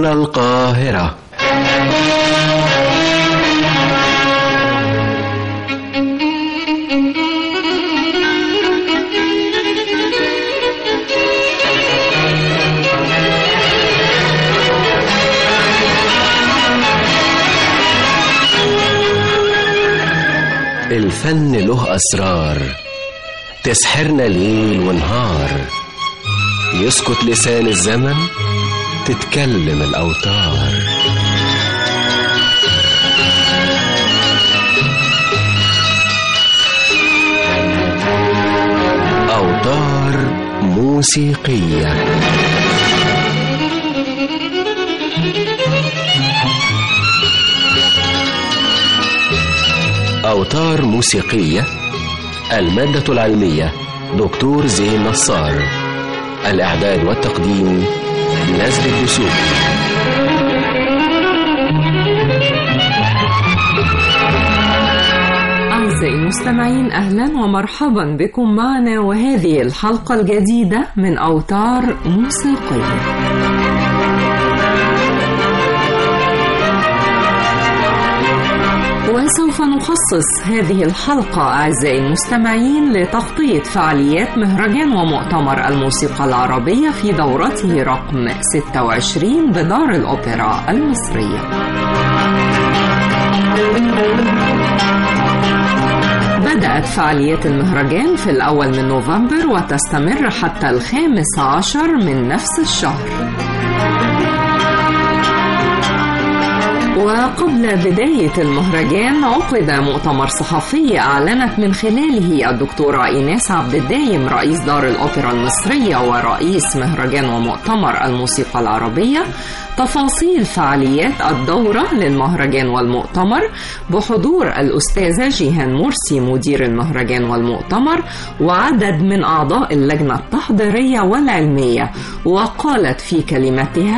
هنا القاهرة. الفن له أسرار تسحرنا ليل ونهار، يسكت لسان الزمن تتكلم الأوتار. أوتار موسيقية. أوتار موسيقية. المادة العلمية دكتور زين نصار. الإعداد والتقديم نزل الدسوقي. أعزائي المستمعين، أهلا ومرحبا بكم معنا وهذه الحلقة الجديدة من أوتار موسيقية. وسوف نخصص هذه الحلقة أعزائي المستمعين لتغطية فعاليات مهرجان ومؤتمر الموسيقى العربية في دورته رقم 26 بدار الأوبرا المصرية. بدأت فعاليات المهرجان في الأول من نوفمبر وتستمر حتى 15 من نفس الشهر. وقبل بداية المهرجان عقد مؤتمر صحفي أعلنت من خلاله الدكتورة إيناس عبد الدايم رئيس دار الأوبرا المصرية ورئيس مهرجان ومؤتمر الموسيقى العربية تفاصيل فعاليات الدورة للمهرجان والمؤتمر بحضور الأستاذة جيهان مرسي مدير المهرجان والمؤتمر وعدد من أعضاء اللجنة التحضيرية والعلمية. وقالت في كلمتها: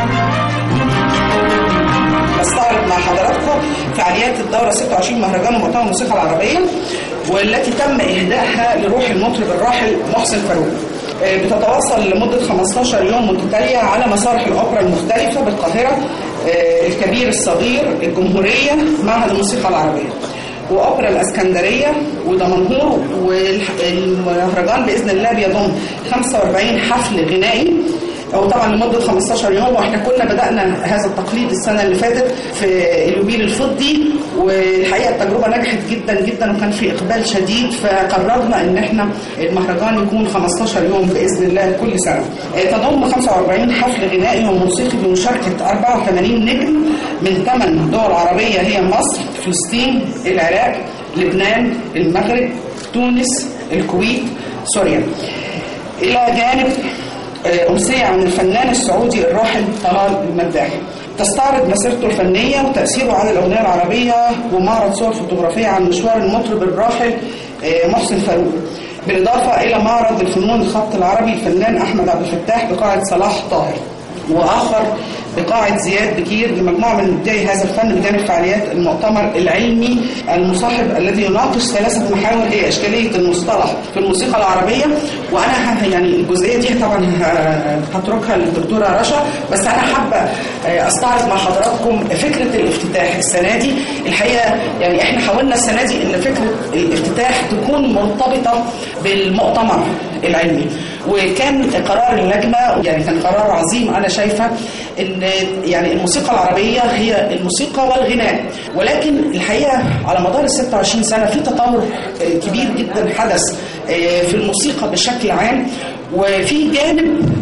استعرض مع حضراتكم فعاليات الدورة 26 مهرجان ومؤتمر الموسيقى العربية، والتي تم إهدائها لروح المطرب الراحل محسن فاروق. بتتواصل لمدة 15 يوم متتالية على مسارح الأوبرا المختلفة بالقاهرة، الكبير الصغير، الجمهورية، معهد الموسيقى العربية، وأوبرا الإسكندرية ودمنهور. والمهرجان بإذن الله بيضم 45 حفل غنائي، أو طبعا لمدة 15 يوم. واحنا كنا بدأنا هذا التقليد السنة اللي فاتت في اليوبيل الفضي، والحقيقة التجربة نجحت جدا جدا وكان في إقبال شديد، فقررنا إن احنا المهرجان يكون 15 يوم بإذن الله كل سنة. تضم 45 حفل غنائي وموسيقي بمشاركة 84 نجم من 8 دول عربية هي مصر، فلسطين، العراق، لبنان، المغرب، تونس، الكويت، سوريا، إلى جانب أمسية عن الفنان السعودي الراحل طلال المداحي. تستعرض مسيرته الفنية وتأثيره على الأغنية العربية، ومعرض صور فوتوغرافية عن مشوار المطرب الراحل محسن فاروق، بالإضافة إلى معرض الفنون الخط العربي الفنان أحمد عبد الفتاح بقاعة صلاح طاهر، وآخر بقاعة زياد بكير لمجموعة من مبدعي هذا الفن، بجانب فعاليات المؤتمر العلمي المصاحب الذي يناقش 3 محاور هي إشكالية المصطلح في الموسيقى العربية. وأنا يعني الجزئية دي طبعا هتركها للدكتورة رشا، بس أنا حابة أستعرض مع حضراتكم فكرة الافتتاح السنة دي. الحقيقة يعني إحنا حاولنا السنة دي إن فكرة الافتتاح تكون مرتبطة بالمؤتمر العلمي، وكان قرار اللجنة يعني كان قرار عظيم. أنا شايفة إن يعني الموسيقى العربية هي الموسيقى والغناء، ولكن الحقيقة على مدار 26 سنة في تطور كبير جدا حدث في الموسيقى بشكل عام، وفي جانب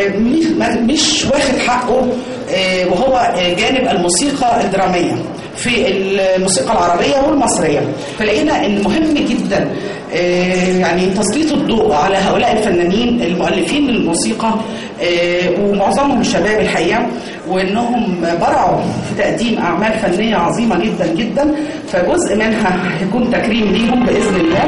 مش واخد حقه، وهو جانب الموسيقى الدرامية في الموسيقى العربية والمصرية. فلقينا إن مهم جدا يعني تسليط الضوء على هؤلاء الفنانين المؤلفين للموسيقى، ومعظمهم شباب الحقيقة، وإنهم برعوا في تقديم أعمال فنية عظيمة جدا جدا، فجزء منها هيكون تكريم ليهم بإذن الله.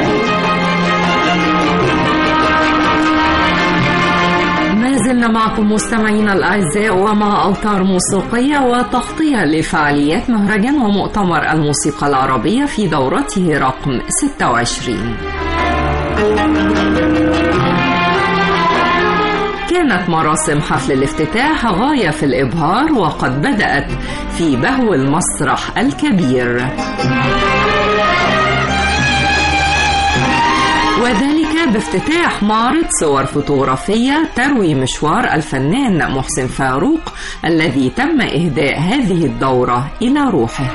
ما زلنا معكم مستمعينا الأعزاء ومع أوتار موسيقية وتغطية لفعاليات مهرجان ومؤتمر الموسيقى العربية في دورته رقم 26. وكانت مراسم حفل الافتتاح غاية في الإبهار، وقد بدأت في بهو المسرح الكبير، وذلك بافتتاح معرض صور فوتوغرافية تروي مشوار الفنان محسن فاروق الذي تم إهداء هذه الدورة إلى روحه.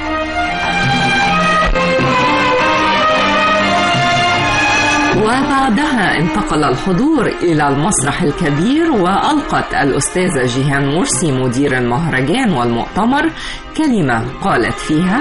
وبعدها انتقل الحضور إلى المسرح الكبير، وألقت الأستاذة جيهان مرسي مدير المهرجان والمؤتمر كلمة قالت فيها: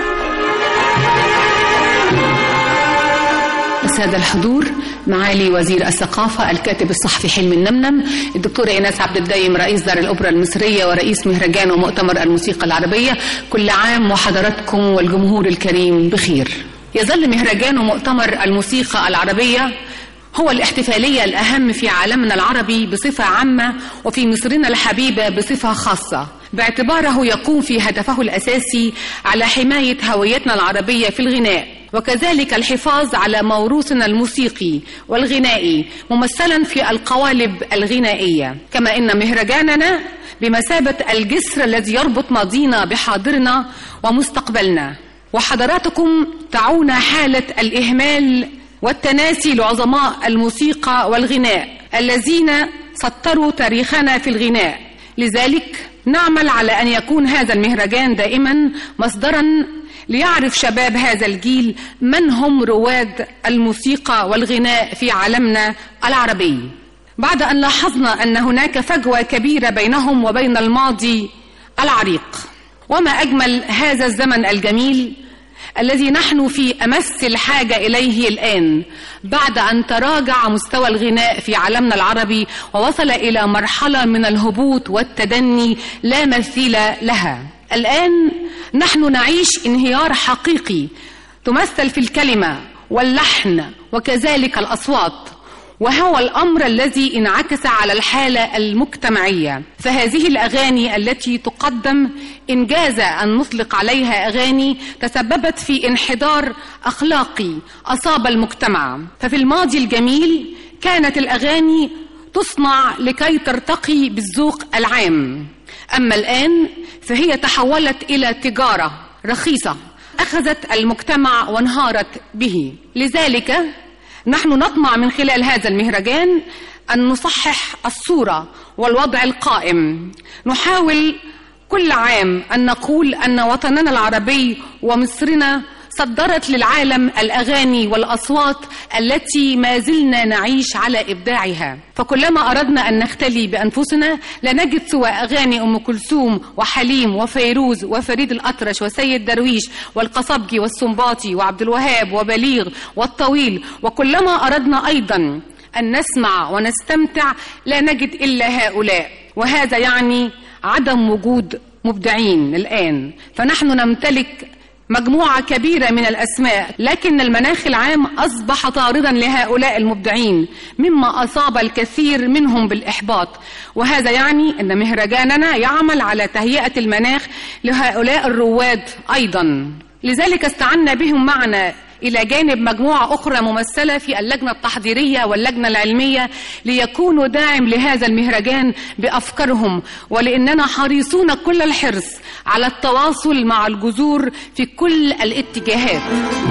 السادة الحضور، معالي وزير الثقافة الكاتب الصحفي حلمي النمنم، الدكتورة إيناس عبد الدايم رئيس دار الأوبرا المصرية ورئيس مهرجان ومؤتمر الموسيقى العربية، كل عام وحضراتكم والجمهور الكريم بخير. يظل مهرجان ومؤتمر الموسيقى العربية هو الاحتفالية الأهم في عالمنا العربي بصفة عامة وفي مصرنا الحبيبة بصفة خاصة، باعتباره يقوم في هدفه الأساسي على حماية هويتنا العربية في الغناء، وكذلك الحفاظ على موروثنا الموسيقي والغنائي ممثلا في القوالب الغنائية، كما إن مهرجاننا بمثابة الجسر الذي يربط ماضينا بحاضرنا ومستقبلنا. وحضراتكم تعون حالة الإهمال والتناسي لعظماء الموسيقى والغناء الذين سطروا تاريخنا في الغناء، لذلك نعمل على أن يكون هذا المهرجان دائما مصدرا ليعرف شباب هذا الجيل من هم رواد الموسيقى والغناء في عالمنا العربي، بعد أن لاحظنا أن هناك فجوة كبيرة بينهم وبين الماضي العريق. وما أجمل هذا الزمن الجميل الذي نحن في أمس الحاجة إليه الآن، بعد أن تراجع مستوى الغناء في عالمنا العربي ووصل إلى مرحلة من الهبوط والتدني لا مثيل لها. الآن نحن نعيش انهيار حقيقي تمثل في الكلمة واللحن وكذلك الأصوات، وهو الأمر الذي انعكس على الحالة المجتمعية. فهذه الأغاني التي تقدم إن جاز أن نطلق عليها أغاني تسببت في انحدار أخلاقي أصاب المجتمع. ففي الماضي الجميل كانت الأغاني تصنع لكي ترتقي بالذوق العام، أما الآن فهي تحولت إلى تجارة رخيصة أخذت المجتمع وانهارت به. لذلك نحن نطمع من خلال هذا المهرجان أن نصحح الصورة والوضع القائم. نحاول كل عام أن نقول أن وطننا العربي ومصرنا صدرت للعالم الأغاني والأصوات التي ما زلنا نعيش على إبداعها، فكلما أردنا أن نختلي بأنفسنا لا نجد سوى أغاني أم كلثوم وحليم وفيروز وفريد الأطرش وسيد درويش والقصبجي والسنباطي وعبد الوهاب وبليغ والطويل، وكلما أردنا أيضا أن نسمع ونستمتع لا نجد إلا هؤلاء، وهذا يعني عدم وجود مبدعين الآن. فنحن نمتلك مجموعة كبيرة من الأسماء، لكن المناخ العام أصبح طاردا لهؤلاء المبدعين مما أصاب الكثير منهم بالإحباط، وهذا يعني أن مهرجاننا يعمل على تهيئة المناخ لهؤلاء الرواد أيضا. لذلك استعنا بهم معنا إلى جانب مجموعة أخرى ممثلة في اللجنة التحضيرية واللجنة العلمية ليكونوا داعم لهذا المهرجان بأفكارهم، ولأننا حريصون كل الحرص على التواصل مع الجذور في كل الاتجاهات.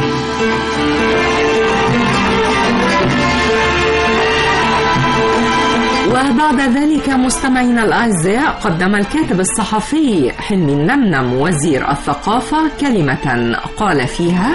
وبعد ذلك مستمعينا الأعزاء قدم الكاتب الصحفي حلمي النمنم وزير الثقافة كلمة قال فيها: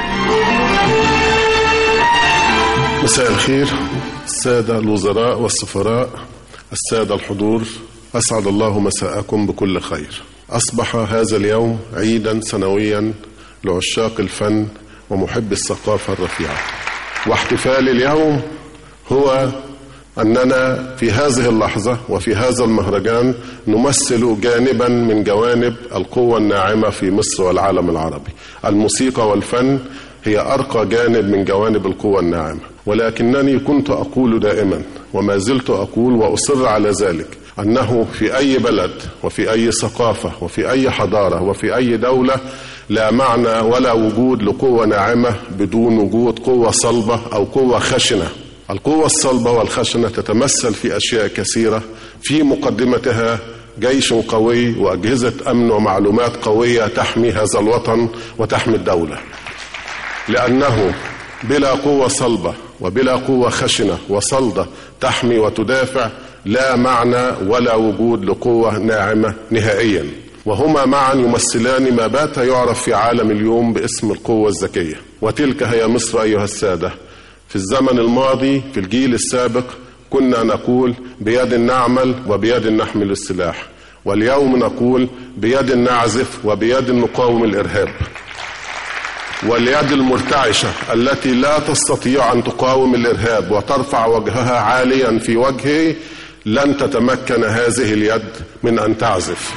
مساء الخير السادة الوزراء والسفراء، السادة الحضور، أسعد الله مساءكم بكل خير. أصبح هذا اليوم عيدا سنويا لعشاق الفن ومحب الثقافة الرفيعة، واحتفال اليوم هو أننا في هذه اللحظة وفي هذا المهرجان نمثل جانبا من جوانب القوة الناعمة في مصر والعالم العربي. الموسيقى والفن هي أرقى جانب من جوانب القوة الناعمة، ولكنني كنت أقول دائما وما زلت أقول وأصر على ذلك أنه في أي بلد وفي أي ثقافة وفي أي حضارة وفي أي دولة لا معنى ولا وجود لقوة ناعمة بدون وجود قوة صلبة أو قوة خشنة. القوة الصلبة والخشنة تتمثل في أشياء كثيرة، في مقدمتها جيش قوي وأجهزة أمن ومعلومات قوية تحمي هذا الوطن وتحمي الدولة، لأنه بلا قوة صلبة وبلا قوة خشنة وصلدة تحمي وتدافع لا معنى ولا وجود لقوة ناعمة نهائيا، وهما معا يمثلان ما بات يعرف في عالم اليوم باسم القوة الذكية. وتلك هي مصر أيها السادة. في الزمن الماضي في الجيل السابق كنا نقول بيد نعمل وبيد نحمل السلاح، واليوم نقول بيد نعزف وبيد نقاوم الإرهاب. واليد المرتعشة التي لا تستطيع أن تقاوم الإرهاب وترفع وجهها عاليا في وجهه لن تتمكن هذه اليد من أن تعزف.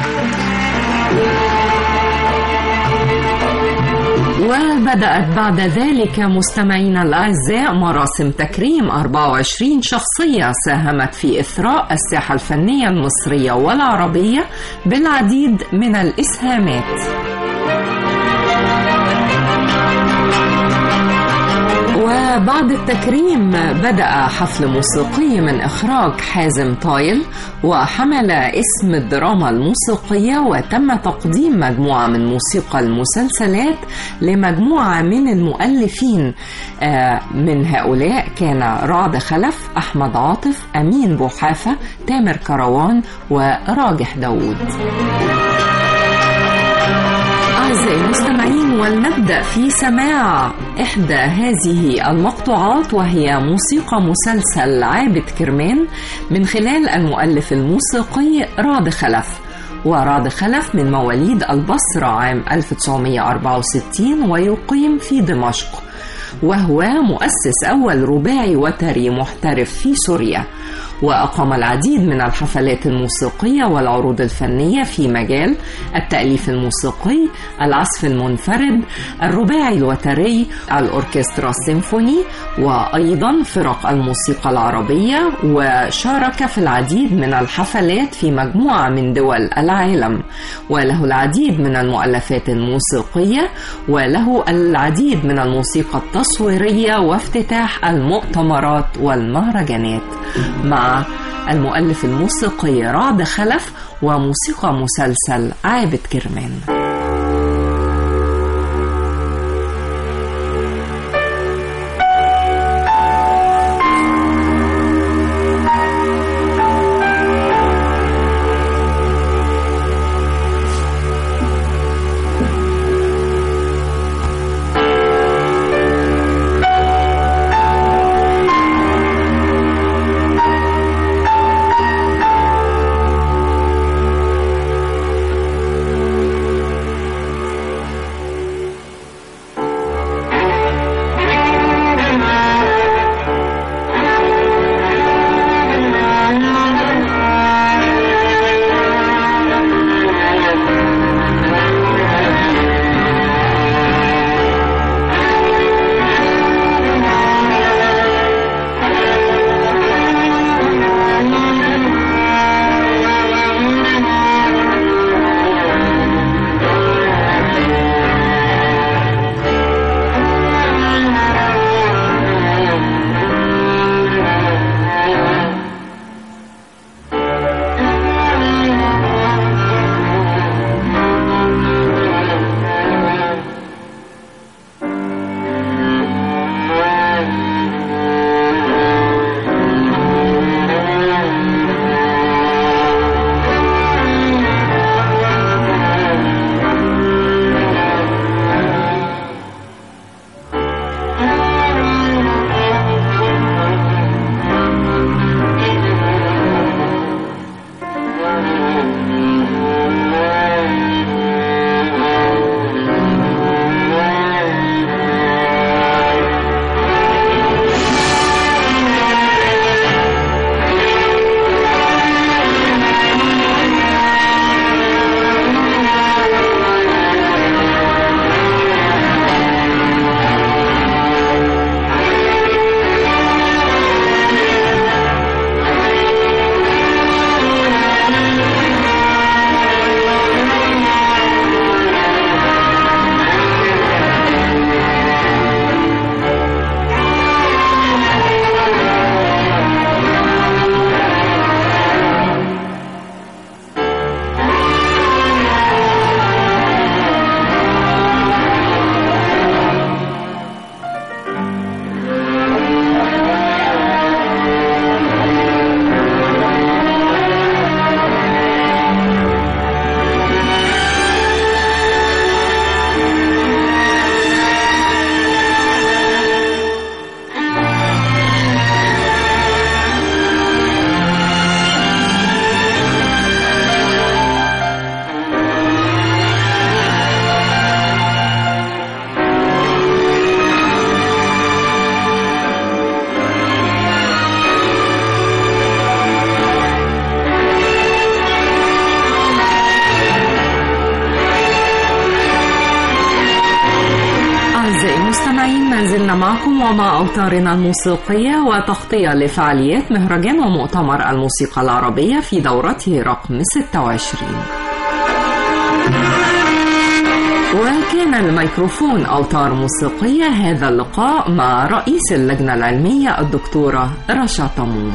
وبدأت بعد ذلك مستمعينا الأعزاء مراسم تكريم 24 شخصية ساهمت في إثراء الساحة الفنية المصرية والعربية بالعديد من الإسهامات. وبعد التكريم بدأ حفل موسيقي من إخراج حازم طايل وحمل اسم الدراما الموسيقية، وتم تقديم مجموعة من موسيقى المسلسلات لمجموعة من المؤلفين. من هؤلاء كان رعد خلف، أحمد عاطف، أمين بوحافة، تامر كروان وراجح داود. أعزائي المستمعين، ولنبدأ في سماع إحدى هذه المقطوعات، وهي موسيقى مسلسل عابد كرمان من خلال المؤلف الموسيقي رعد خلف. ورعد خلف من مواليد البصرة عام 1964 ويقيم في دمشق، وهو مؤسس أول رباعي وتري محترف في سوريا، وأقام العديد من الحفلات الموسيقية والعروض الفنية في مجال التأليف الموسيقي، العزف المنفرد، الرباعي الوتري، الأوركسترا السيمفوني، وأيضا فرق الموسيقى العربية. وشارك في العديد من الحفلات في مجموعة من دول العالم، وله العديد من المؤلفات الموسيقية، وله العديد من الموسيقى التصويرية وافتتاح المؤتمرات والمهرجانات. مع المؤلف الموسيقي رعد خلف وموسيقى مسلسل عابد كرمان. ما زلنا معكم ومع أوتارنا الموسيقية وتغطية لفعاليات مهرجان ومؤتمر الموسيقى العربية في دورته رقم 26. وكان الميكروفون أوتار موسيقية هذا اللقاء مع رئيس اللجنة العلمية الدكتورة رشا طموم.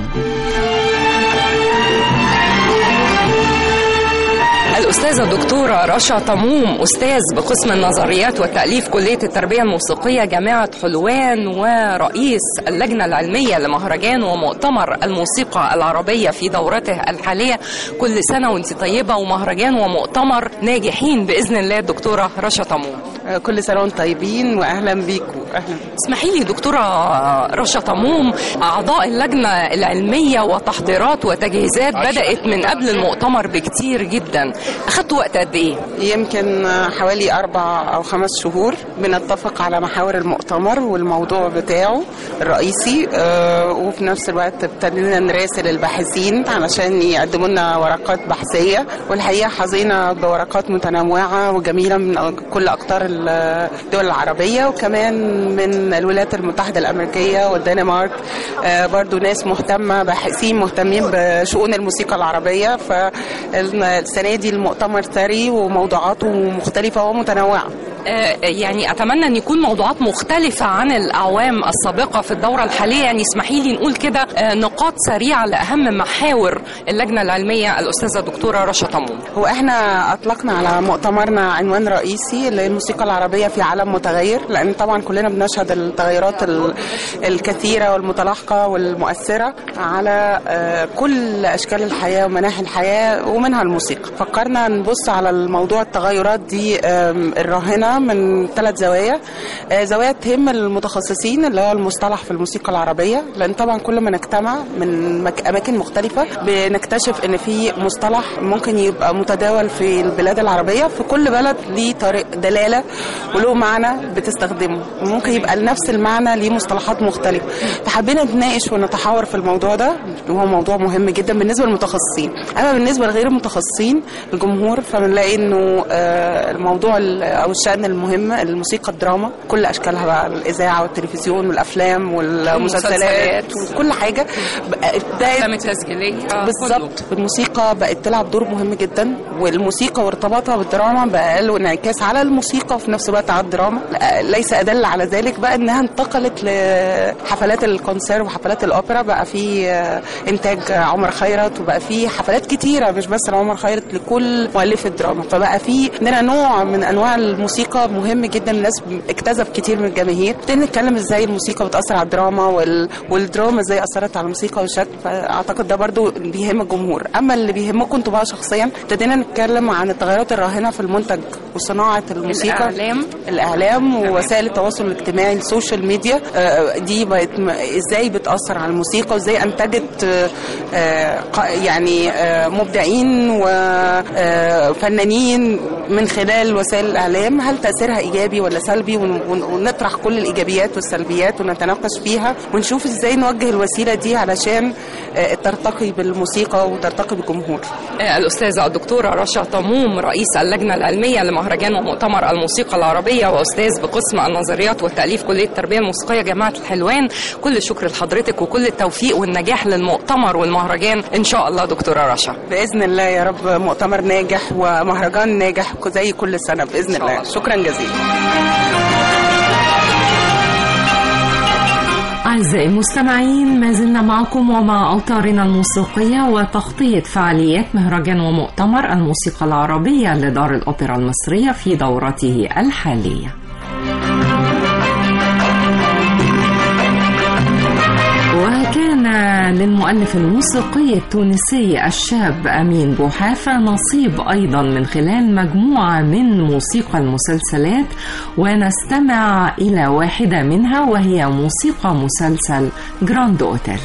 الأستاذة الدكتورة رشا طموم، أستاذ بقسم النظريات والتأليف كلية التربية الموسيقية جامعة حلوان، ورئيس اللجنة العلمية لمهرجان ومؤتمر الموسيقى العربية في دورته الحالية. كل سنة وانت طيبة، ومهرجان ومؤتمر ناجحين بإذن الله. الدكتورة رشا طموم، كل سنة وانتم طيبين وأهلا بيكم. أهلا. اسمحي لي دكتورة رشا طموم، أعضاء اللجنة العلمية وتحضيرات وتجهيزات بدأت من قبل المؤتمر بكتير جدا، أخدتوا وقت قد إيه؟ يمكن حوالي 4 أو 5 شهور بنتفق على محاور المؤتمر والموضوع بتاعه الرئيسي، وفي نفس الوقت ابتدينا نراسل الباحثين علشان يقدموا لنا ورقات بحثية، والحقيقة حظينا بورقات متنوعة وجميلة من كل أقطار الدول العربية، وكمان من الولايات المتحدة الأمريكية والدنمارك، برضو ناس مهتمة، باحثين مهتمين بشؤون الموسيقى العربية. فالسنة دي المؤتمر ثري وموضوعاته مختلفة ومتنوعة. يعني أتمنى أن يكون موضوعات مختلفة عن الأعوام السابقة في الدورة الحالية. يعني اسمحي لي نقول كده نقاط سريعة لأهم محاور اللجنة العلمية الأستاذة الدكتورة رشا طموم. هو احنا أطلقنا على مؤتمرنا عنوان رئيسي للموسيقى العربية في عالم متغير، لأن طبعا كلنا بنشهد التغيرات الكثيرة والمتلاحقة والمؤثرة على كل أشكال الحياة ومناحي الحياة ومنها الموسيقى. فكرنا نبص على الموضوع التغيرات دي الراهنة من 3 زوايا. زوايا تهم المتخصصين اللي هو المصطلح في الموسيقى العربية، لأن طبعا كل ما نجتمع من أماكن مختلفة بنكتشف إن في مصطلح ممكن يبقى متداول في البلاد العربية، في كل بلد ليه طريق دلالة وله معنى بتستخدمه، ممكن يبقى لنفس المعنى ليه مصطلحات مختلفة. فحبينا نتناقش ونتحاور في الموضوع ده، وهو موضوع مهم جدا بالنسبة للمتخصصين. أما بالنسبة لغير المتخصصين الجمهور، فبنلاقي إنه الموضوع أو الشأن المهم الموسيقى الدراما كل أشكالها بقى، الإذاعة والتلفزيون والأفلام والمسلسلات وكل حاجة الأفلام التسجيلية بالظبط. الموسيقى بقت تلعب دور مهم جدا، والموسيقى وارتباطها بالدراما بقى له انعكاس على الموسيقى وفي نفس الوقت على الدراما. ليس أدل على ذلك بقى إنها انتقلت لحفلات الكونسير وحفلات الأوبرا، بقى في إنتاج عمر خيرت، وبقى في حفلات كتيرة مش بس لعمر خيرت، لكل مؤلفي الدراما. فبقى في عندنا نوع من أنواع الموسيقى مهم جدا، الناس اكتسب كتير من الجماهير. ابتدينا نتكلم ازاي الموسيقى بتأثر على الدراما والدراما ازاي أثرت على الموسيقى والشكل. فأعتقد ده برضو بيهم الجمهور. أما اللي بيهمكم انتوا بقى شخصيا، ابتدينا نتكلم عن التغيرات الراهنة في المنتج وصناعة الموسيقى، الإعلام ووسائل التواصل الاجتماعي، السوشيال ميديا، دي بقت ازاي بتأثر على الموسيقى، وازاي أنتجت يعني مبدعين وفنانين من خلال وسائل الإعلام. هل تأثيرها إيجابي ولا سلبي؟ ونطرح كل الإيجابيات والسلبيات ونتناقش فيها، ونشوف إزاي نوجه الوسيلة دي علشان ترتقي بالموسيقى وترتقي بالجمهور. الأستاذة الدكتورة رشا طموم، رئيس اللجنة العلمية لمهرجان ومؤتمر الموسيقى العربية، وأستاذ بقسم النظريات والتأليف كلية التربية الموسيقية جامعة الحلوان. كل الشكر لحضرتك وكل التوفيق والنجاح للمؤتمر والمهرجان إن شاء الله دكتورة رشا. بإذن الله يا رب مؤتمر ناجح ومهرجان ناجح زي كل سنة بإذن الله. شكرا جزيلا. أعزائي المستمعين، ما زلنا معكم ومع أوتارنا الموسيقية وتغطية فعاليات مهرجان ومؤتمر الموسيقى العربية لدار الأوبرا المصرية في دورته الحالية. وكان للمؤلف الموسيقي التونسي الشاب أمين بوحافة نصيب أيضا من خلال مجموعة من موسيقى المسلسلات، ونستمع إلى واحدة منها وهي موسيقى مسلسل جراند أوتيل.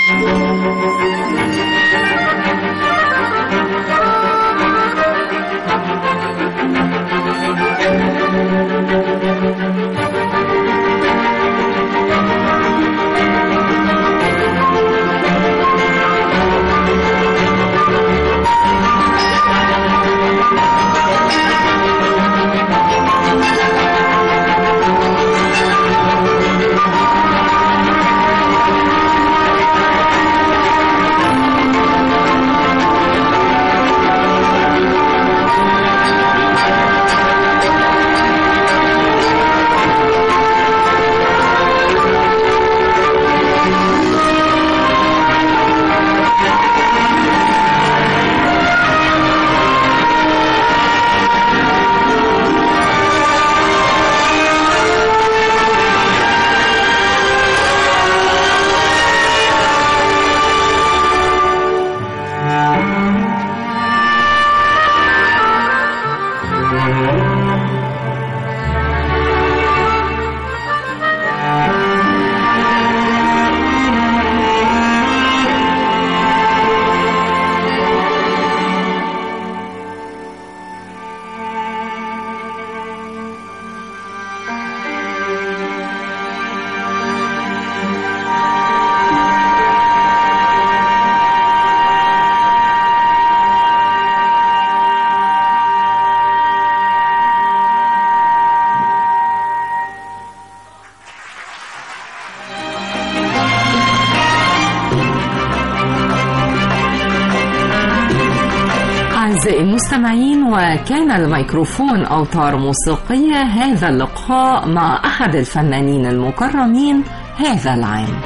أعزائي المستمعين، وكان الميكروفون أوتار موسيقية هذا اللقاء مع أحد الفنانين المكرمين هذا العام.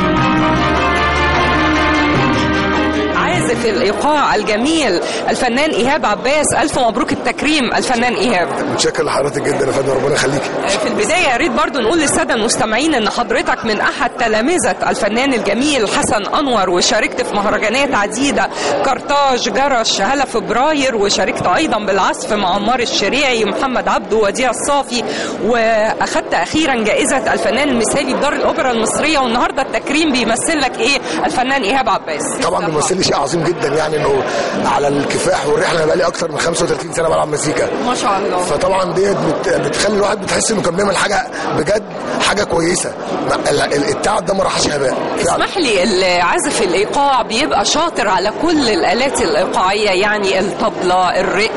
عازف الإيقاع الجميل الفنان إيهاب عباس، ألف مبروك التكريم الفنان إيهاب. متشكر لحضرتك جدا يا فندم، ربنا يخليك. في البداية يا ريت برضو نقول للسادة المستمعين إن حضرتك من أحد تلامذة الفنان الجميل حسن أنور، وشاركت في مهرجانات عديدة، كرتاج، جرش، هلا فبراير، وشاركت أيضا بالعزف مع عمار الشريعي، محمد عبده، وديع الصافي، وأخذت أخيرا جائزة الفنان المثالي بدار الأوبرا المصرية. والنهاردة التكريم بيمثل لك إيه الفنان إيهاب عباس؟ طبعا بيمثل لي شيء عظيم جدا، يعني انه على الكفاح والرحله. انا بقالي اكتر من 35 سنه بلعب مزيكا ما شاء الله. فطبعا ديت بتخلي الواحد بتحس انه كان بيعمل حاجه بجد، حاجه كويسه. التعب ده ما راحش هباء. اسمح لي، العازف الايقاع بيبقى شاطر على كل الالات الايقاعيه، يعني الطبله، الرق،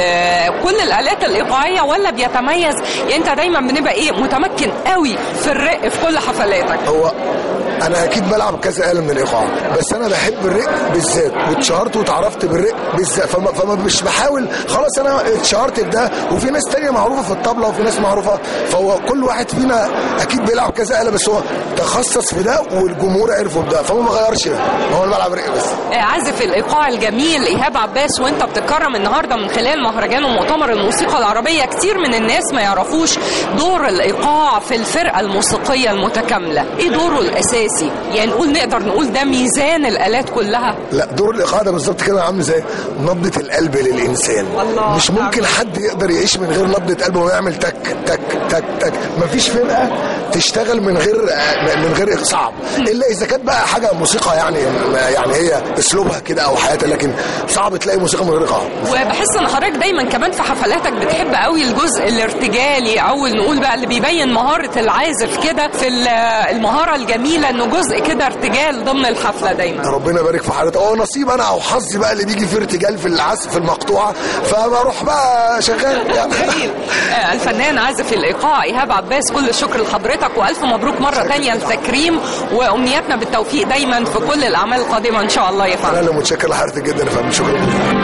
كل الالات الايقاعيه، ولا بيتميز؟ يعني انت دايما بنبقى ايه، متمكن قوي في الرق في كل حفلاتك؟ هو انا اكيد بلعب كذا آلة من الايقاع، بس انا بحب الرق بالذات، واتشهرت واتعرفت بالرق بالذات، فما مش بحاول خلاص انا اتشهرت بده، وفي ناس تانية معروفه في الطبله وفي ناس معروفه، فهو كل واحد فينا اكيد بيلعب كذا آلة، بس هو تخصص في ده والجمهور عرفه بده، فما بغيرش ده، هو انا بلعب رق بس. عازف الايقاع الجميل ايهاب عباس، وانت بتتكرم النهارده من خلال مهرجان ومؤتمر الموسيقى العربيه. كتير من الناس ما يعرفوش دور الايقاع في الفرقه الموسيقيه المتكامله، ايه دوره الاساسي؟ يعني نقدر نقول ده ميزان الآلات كلها. لا، دور الإيقاع ده بالظبط كده عامل زي نبضة القلب للإنسان. الله، مش ممكن حد يقدر يعيش من غير نبضة قلبه ويعمل تك تك تك تك. مفيش فرقة تشتغل من غير صعب، إلا إذا كانت بقى حاجة موسيقى يعني هي أسلوبها كده أو حياتها، لكن صعب تلاقي موسيقى من غير إيقاع. وبحس إن حضرتك دايما كمان في حفلاتك بتحب قوي الجزء الارتجالي، أو نقول بقى اللي بيبين مهارة العازف كده في المهارة الجميلة، إنه جزء كده ارتجال ضمن الحفله دايما. ربنا يبارك في حضرتك. نصيب انا او حظي بقى اللي بيجي في ارتجال في العزف المقطوعه، فبروح بقى شغال يعني. الفنان عازف الايقاع ايهاب عباس، كل الشكر لحضرتك، والف مبروك مره ثانيه التكريم، وامنياتنا بالتوفيق دايما في كل الاعمال القادمه ان شاء الله يا فندم. انا متشكر لحضرتك جدا يا فندم، شكرا.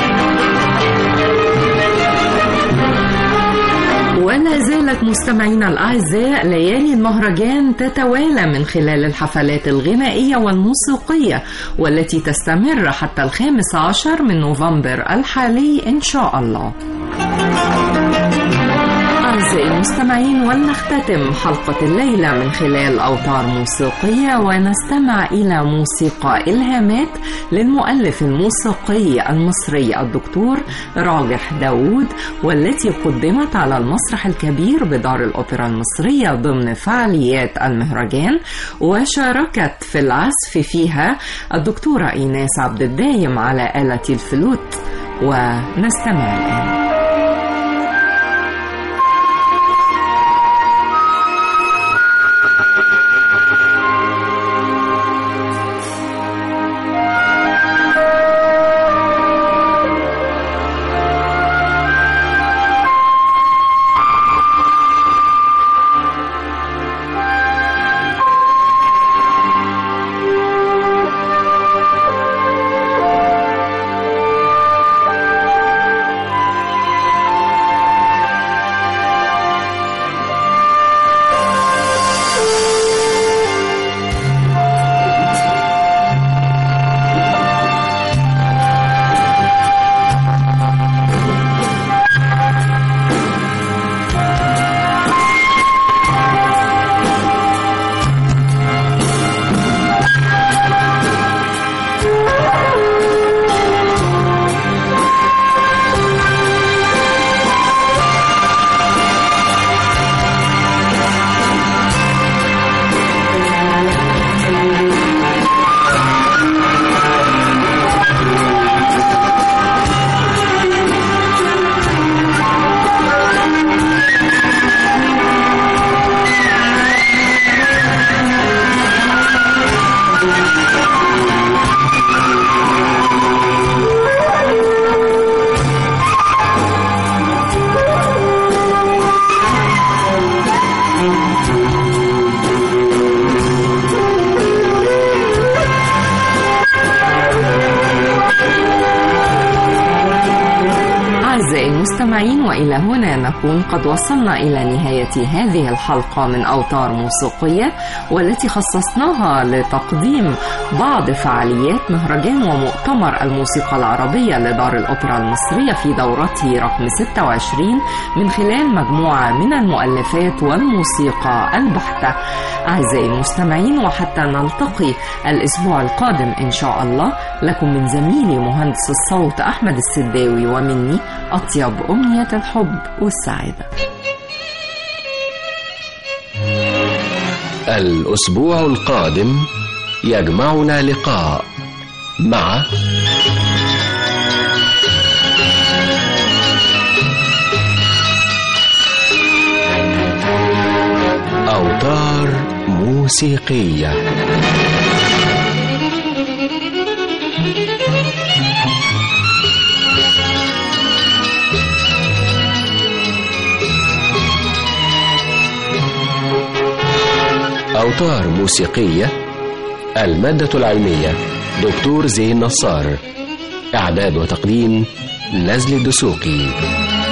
ولا زالت مستمعينا الأعزاء ليالي المهرجان تتوالى من خلال الحفلات الغنائية والموسيقية، والتي تستمر حتى 15 من نوفمبر الحالي إن شاء الله. أعزائي المستمعين، ولنختتم حلقة الليلة من خلال أوتار موسيقية ونستمع إلى موسيقى إلهامات للمؤلف الموسيقي المصري الدكتور راجح داوود، والتي قدمت على المسرح الكبير بدار الأوبرا المصرية ضمن فعاليات المهرجان، وشاركت في العزف فيها الدكتورة إيناس عبد الدايم على آلة الفلوت. ونستمع الآن. وإلى هنا نكون قد وصلنا إلى نهاية هذه الحلقة من أوتار موسيقية، والتي خصصناها لتقديم بعض فعاليات مهرجان ومؤتمر الموسيقى العربية لدار الأوبرا المصرية في دورته رقم 26 من خلال مجموعة من المؤلفات والموسيقى البحتة. أعزائي المستمعين، وحتى نلتقي الأسبوع القادم إن شاء الله، لكم من زميلي مهندس الصوت أحمد السداوي ومني أطيب أمنية الحب والسعادة. الأسبوع القادم يجمعنا لقاء مع أوتار موسيقية. أوتار موسيقية. المادة العلمية دكتور زين نصار. إعداد وتقديم نزل الدسوقي.